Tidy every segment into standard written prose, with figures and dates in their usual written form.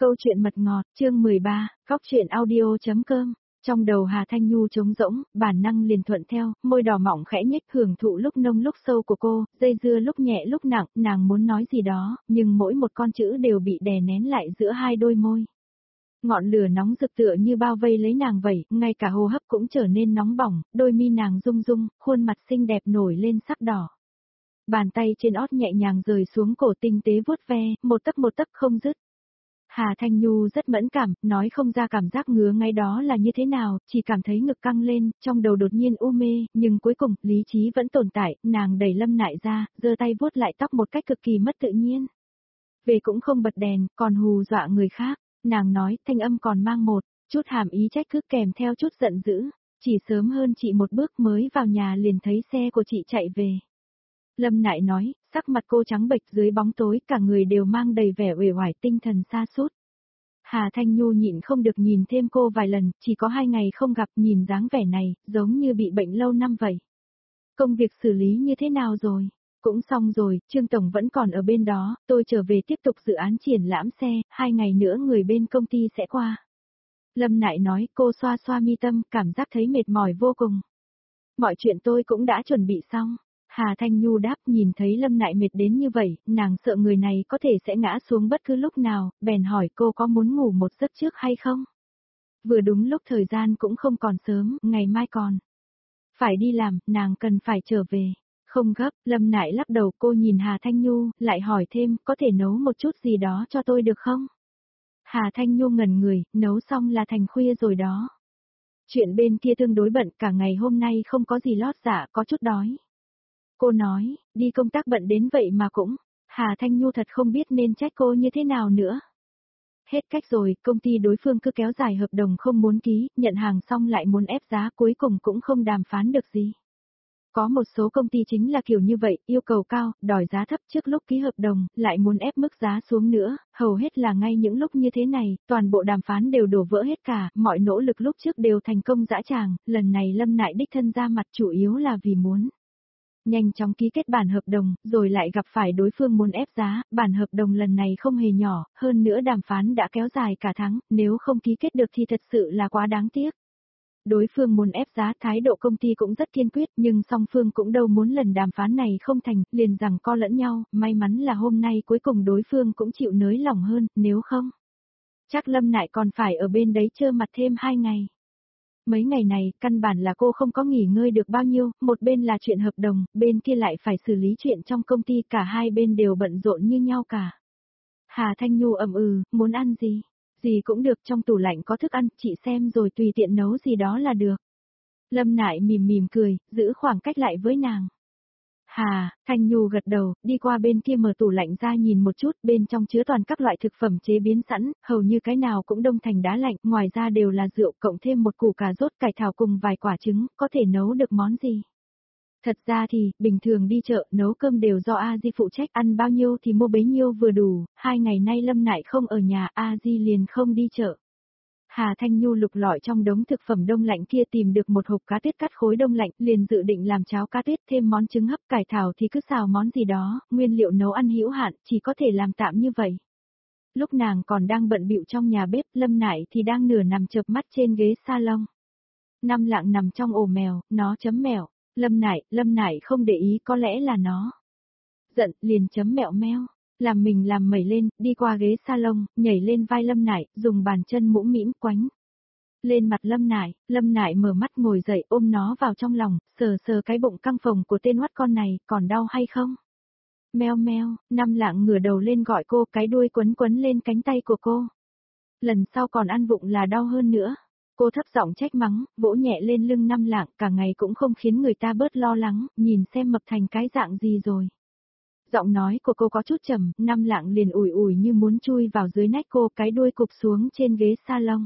Câu chuyện mật ngọt, chương 13, Cóc truyện audio.com. Trong đầu Hà Thanh Nhu trống rỗng, bản năng liền thuận theo, môi đỏ mỏng khẽ nhếch hưởng thụ lúc nông lúc sâu của cô, dây dưa lúc nhẹ lúc nặng, nàng muốn nói gì đó, nhưng mỗi một con chữ đều bị đè nén lại giữa hai đôi môi. Ngọn lửa nóng rực tựa như bao vây lấy nàng vậy, ngay cả hô hấp cũng trở nên nóng bỏng, đôi mi nàng rung rung, khuôn mặt xinh đẹp nổi lên sắc đỏ. Bàn tay trên ót nhẹ nhàng rời xuống cổ tinh tế vuốt ve, một tấc không dứt. Hà Thanh Nhu rất mẫn cảm, nói không ra cảm giác ngứa ngay đó là như thế nào, chỉ cảm thấy ngực căng lên, trong đầu đột nhiên u mê, nhưng cuối cùng, lý trí vẫn tồn tại, nàng đẩy Lâm Nại ra, giơ tay vuốt lại tóc một cách cực kỳ mất tự nhiên. Về cũng không bật đèn, còn hù dọa người khác, nàng nói, thanh âm còn mang một chút hàm ý trách cứ kèm theo chút giận dữ, chỉ sớm hơn chị một bước mới vào nhà liền thấy xe của chị chạy về. Lâm Nại nói, sắc mặt cô trắng bệch dưới bóng tối, cả người đều mang đầy vẻ uể oải tinh thần sa sút. Hà Thanh Nhu nhịn không được nhìn thêm cô vài lần, chỉ có 2 ngày không gặp, nhìn dáng vẻ này, giống như bị bệnh lâu năm vậy. Công việc xử lý như thế nào rồi? Cũng xong rồi, Trương Tổng vẫn còn ở bên đó, tôi trở về tiếp tục dự án triển lãm xe, 2 ngày nữa người bên công ty sẽ qua. Lâm Nại nói, cô xoa xoa mi tâm, cảm giác thấy mệt mỏi vô cùng. Mọi chuyện tôi cũng đã chuẩn bị xong. Hà Thanh Nhu đáp, nhìn thấy Lâm Nại mệt đến như vậy, nàng sợ người này có thể sẽ ngã xuống bất cứ lúc nào, bèn hỏi cô có muốn ngủ một giấc trước hay không? Vừa đúng lúc thời gian cũng không còn sớm, ngày mai còn phải đi làm, nàng cần phải trở về. Không gấp, Lâm Nại lắc đầu, cô nhìn Hà Thanh Nhu, lại hỏi thêm, có thể nấu một chút gì đó cho tôi được không? Hà Thanh Nhu ngẩn người, nấu xong là thành khuya rồi đó. Chuyện bên kia tương đối bận, cả ngày hôm nay không có gì lót dạ, có chút đói. Cô nói, đi công tác bận đến vậy mà cũng, Hà Thanh Nhu thật không biết nên trách cô như thế nào nữa. Hết cách rồi, công ty đối phương cứ kéo dài hợp đồng không muốn ký, nhận hàng xong lại muốn ép giá, cuối cùng cũng không đàm phán được gì. Có một số công ty chính là kiểu như vậy, yêu cầu cao, đòi giá thấp trước lúc ký hợp đồng, lại muốn ép mức giá xuống nữa, hầu hết là ngay những lúc như thế này, toàn bộ đàm phán đều đổ vỡ hết cả, mọi nỗ lực lúc trước đều thành công dã tràng, lần này Lâm Nại đích thân ra mặt chủ yếu là vì muốn nhanh chóng ký kết bản hợp đồng, rồi lại gặp phải đối phương muốn ép giá, bản hợp đồng lần này không hề nhỏ, hơn nữa đàm phán đã kéo dài cả tháng, nếu không ký kết được thì thật sự là quá đáng tiếc. Đối phương muốn ép giá, thái độ công ty cũng rất kiên quyết, nhưng song phương cũng đâu muốn lần đàm phán này không thành, liền rằng co lẫn nhau, may mắn là hôm nay cuối cùng đối phương cũng chịu nới lỏng hơn, nếu không, chắc Lâm Nại còn phải ở bên đấy trơ mặt thêm 2 ngày. Mấy ngày này, căn bản là cô không có nghỉ ngơi được bao nhiêu, một bên là chuyện hợp đồng, bên kia lại phải xử lý chuyện trong công ty, cả hai bên đều bận rộn như nhau cả. Hà Thanh Nhu muốn ăn gì? Gì cũng được, trong tủ lạnh có thức ăn, chị xem rồi tùy tiện nấu gì đó là được. Lâm Nại mỉm mỉm cười, giữ khoảng cách lại với nàng. Hà, Thanh Nhu gật đầu, đi qua bên kia mở tủ lạnh ra nhìn một chút, bên trong chứa toàn các loại thực phẩm chế biến sẵn, hầu như cái nào cũng đông thành đá lạnh, ngoài ra đều là rượu cộng thêm một củ cà rốt cải thảo cùng vài quả trứng, có thể nấu được món gì. Thật ra thì, bình thường đi chợ, nấu cơm đều do A Di phụ trách, ăn bao nhiêu thì mua bấy nhiêu vừa đủ, 2 ngày nay Lâm Nại không ở nhà, A Di liền không đi chợ. Hà Thanh Nhu lục lọi trong đống thực phẩm đông lạnh kia tìm được một hộp cá tiết cắt khối đông lạnh, liền dự định làm cháo cá tiết, thêm món trứng hấp, cải thảo thì cứ xào món gì đó, nguyên liệu nấu ăn hữu hạn, chỉ có thể làm tạm như vậy. Lúc nàng còn đang bận bịu trong nhà bếp, Lâm Nại thì đang nửa nằm chợp mắt trên ghế salon. Năm Lạng nằm trong ổ mèo, nó chấm mèo. Lâm Nại không để ý, có lẽ là nó giận, liền chấm mẹo meo. Làm mình làm mẩy lên, đi qua ghế salon, nhảy lên vai Lâm Nại, dùng bàn chân mũm mĩm quánh lên mặt Lâm Nại mở mắt ngồi dậy ôm nó vào trong lòng, sờ sờ cái bụng căng phồng của tên oắt con này, còn đau hay không? Meo meo, Năm Lạng ngửa đầu lên gọi cô, cái đuôi quấn quấn lên cánh tay của cô. Lần sau còn ăn vụng là đau hơn nữa. Cô thấp giọng trách mắng, vỗ nhẹ lên lưng Năm Lạng, cả ngày cũng không khiến người ta bớt lo lắng, nhìn xem mập thành cái dạng gì rồi. Giọng nói của cô có chút trầm, Năm Lạng liền ủi ủi như muốn chui vào dưới nách cô, cái đuôi cụp xuống trên ghế salon.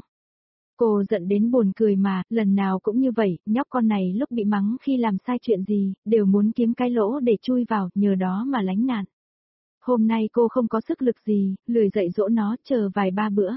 Cô giận đến buồn cười mà, lần nào cũng như vậy, nhóc con này lúc bị mắng khi làm sai chuyện gì, đều muốn kiếm cái lỗ để chui vào, nhờ đó mà lánh nạn. Hôm nay cô không có sức lực gì, lười dạy dỗ nó, chờ vài ba bữa.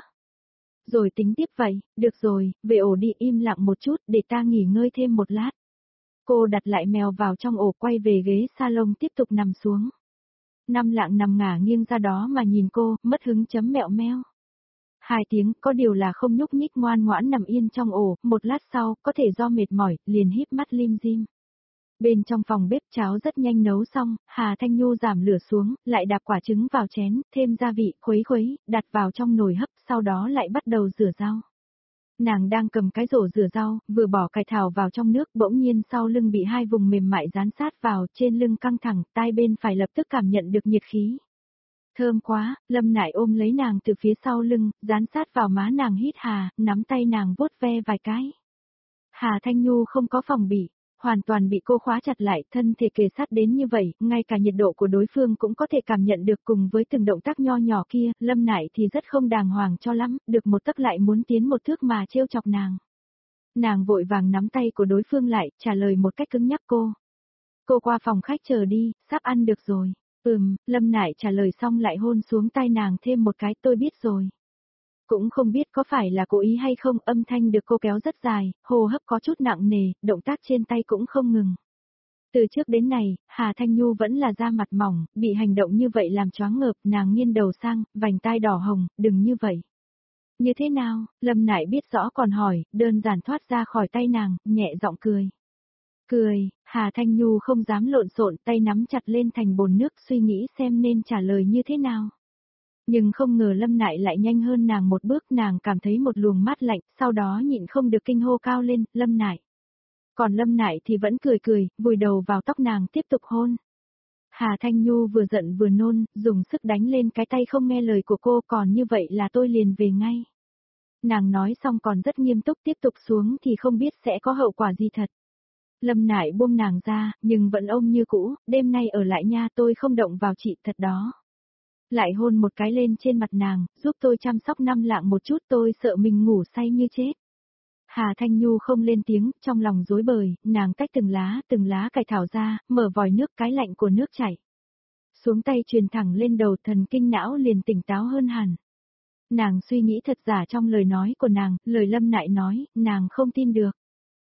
Rồi tính tiếp vậy, được rồi, về ổ đi, im lặng một chút, để ta nghỉ ngơi thêm một lát. Cô đặt lại mèo vào trong ổ, quay về ghế salon tiếp tục nằm xuống. Năm Lạng nằm ngả nghiêng ra đó mà nhìn cô, mất hứng chấm mẹo meo. 2 tiếng, có điều là không nhúc nhích ngoan ngoãn nằm yên trong ổ, một lát sau, có thể do mệt mỏi, liền híp mắt lim dim. Bên trong phòng bếp cháo rất nhanh nấu xong, Hà Thanh Nhu giảm lửa xuống, lại đạp quả trứng vào chén, thêm gia vị, khuấy khuấy, đặt vào trong nồi hấp, sau đó lại bắt đầu rửa rau. Nàng đang cầm cái rổ rửa rau, vừa bỏ cải thảo vào trong nước, bỗng nhiên sau lưng bị 2 vùng mềm mại dán sát vào, trên lưng căng thẳng, tai bên phải lập tức cảm nhận được nhiệt khí. Thơm quá, Lâm Nại ôm lấy nàng từ phía sau lưng, dán sát vào má nàng hít hà, nắm tay nàng vuốt ve vài cái. Hà Thanh Nhu không có phòng bị, hoàn toàn bị cô khóa chặt lại, thân thể kề sát đến như vậy, ngay cả nhiệt độ của đối phương cũng có thể cảm nhận được cùng với từng động tác nho nhỏ kia, Lâm Nại thì rất không đàng hoàng cho lắm, được một tấc lại muốn tiến một thước mà trêu chọc nàng. Nàng vội vàng nắm tay của đối phương lại, trả lời một cách cứng nhắc cô. Cô qua phòng khách chờ đi, sắp ăn được rồi. Lâm Nại trả lời xong lại hôn xuống tai nàng thêm một cái, tôi biết rồi. Cũng không biết có phải là cố ý hay không, âm thanh được cô kéo rất dài, hô hấp có chút nặng nề, động tác trên tay cũng không ngừng. Từ trước đến nay, Hà Thanh Nhu vẫn là da mặt mỏng, bị hành động như vậy làm choáng ngợp, nàng nghiêng đầu sang, vành tai đỏ hồng, đừng như vậy. Như thế nào, Lâm Nại biết rõ còn hỏi, đơn giản thoát ra khỏi tay nàng, nhẹ giọng cười. Cười, Hà Thanh Nhu không dám lộn xộn, tay nắm chặt lên thành bồn nước suy nghĩ xem nên trả lời như thế nào. Nhưng không ngờ Lâm Nại lại nhanh hơn nàng một bước, nàng cảm thấy một luồng mát lạnh, sau đó nhịn không được kinh hô cao lên, Lâm Nại. Còn Lâm Nại thì vẫn cười cười, vùi đầu vào tóc nàng tiếp tục hôn. Hà Thanh Nhu vừa giận vừa nôn, dùng sức đánh lên cái tay không nghe lời của cô, còn như vậy là tôi liền về ngay. Nàng nói xong còn rất nghiêm túc, tiếp tục xuống thì không biết sẽ có hậu quả gì thật. Lâm Nại buông nàng ra, nhưng vẫn ôm như cũ, đêm nay ở lại nha, tôi không động vào chị thật đó. Lại hôn một cái lên trên mặt nàng, giúp tôi chăm sóc Năm Lạng một chút, tôi sợ mình ngủ say như chết. Hà Thanh Nhu không lên tiếng, trong lòng rối bời, nàng tách từng lá cải thảo ra, mở vòi nước, cái lạnh của nước chảy xuống tay truyền thẳng lên đầu, thần kinh não liền tỉnh táo hơn hẳn. Nàng suy nghĩ thật giả trong lời nói của nàng, lời Lâm Nại nói, nàng không tin được.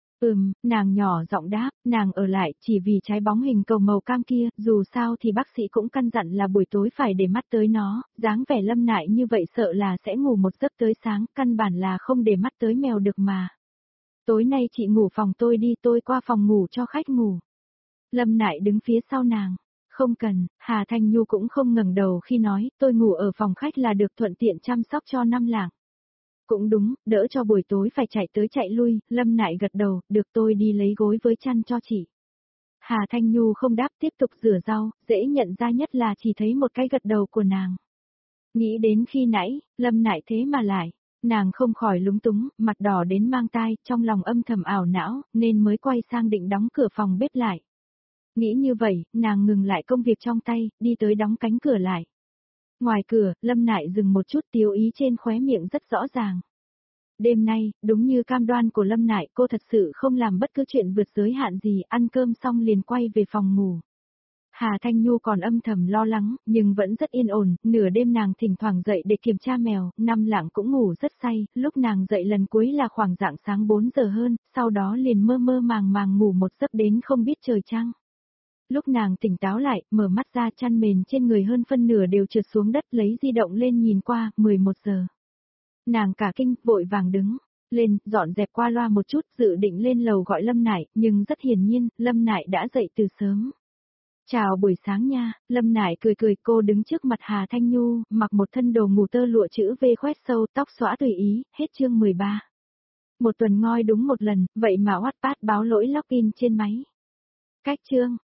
Nàng nhỏ giọng đáp, nàng ở lại chỉ vì trái bóng hình cầu màu cam kia, dù sao thì bác sĩ cũng căn dặn là buổi tối phải để mắt tới nó, dáng vẻ Lâm Nại như vậy sợ là sẽ ngủ một giấc tới sáng, căn bản là không để mắt tới mèo được mà. Tối nay chị ngủ phòng tôi đi, tôi qua phòng ngủ cho khách ngủ. Lâm Nại đứng phía sau nàng. Không cần, Hà Thanh Nhu cũng không ngẩng đầu khi nói, tôi ngủ ở phòng khách là được, thuận tiện chăm sóc cho Năm Lạng. Cũng đúng, đỡ cho buổi tối phải chạy tới chạy lui, Lâm Nại gật đầu, được, tôi đi lấy gối với chăn cho chị. Hà Thanh Nhu không đáp, tiếp tục rửa rau, dễ nhận ra nhất là chỉ thấy một cái gật đầu của nàng. Nghĩ đến khi nãy, Lâm Nại thế mà lại, nàng không khỏi lúng túng, mặt đỏ đến mang tai, trong lòng âm thầm ảo não, nên mới quay sang định đóng cửa phòng bếp lại. Nghĩ như vậy, nàng ngừng lại công việc trong tay, đi tới đóng cánh cửa lại. Ngoài cửa, Lâm Nại dừng một chút, tiêu ý trên khóe miệng rất rõ ràng. Đêm nay, đúng như cam đoan của Lâm Nại, cô thật sự không làm bất cứ chuyện vượt giới hạn gì, ăn cơm xong liền quay về phòng ngủ. Hà Thanh Nhu còn âm thầm lo lắng, nhưng vẫn rất yên ổn, nửa đêm nàng thỉnh thoảng dậy để kiểm tra mèo, Năm Lạng cũng ngủ rất say, lúc nàng dậy lần cuối là khoảng rạng sáng 4 giờ hơn, sau đó liền mơ mơ màng màng ngủ một giấc đến không biết trời trăng. Lúc nàng tỉnh táo lại, mở mắt ra, chăn mền trên người hơn phân nửa đều trượt xuống đất, lấy di động lên nhìn qua, 11 giờ. Nàng cả kinh, vội vàng đứng lên, dọn dẹp qua loa một chút, dự định lên lầu gọi Lâm Nại, nhưng rất hiển nhiên, Lâm Nại đã dậy từ sớm. Chào buổi sáng nha, Lâm Nại cười cười, cô đứng trước mặt Hà Thanh Nhu, mặc một thân đồ ngủ tơ lụa chữ V khoét sâu, tóc xõa tùy ý, hết chương 13. Một tuần ngoi đúng một lần, vậy mà Wattpad báo lỗi login trên máy. Cách chương.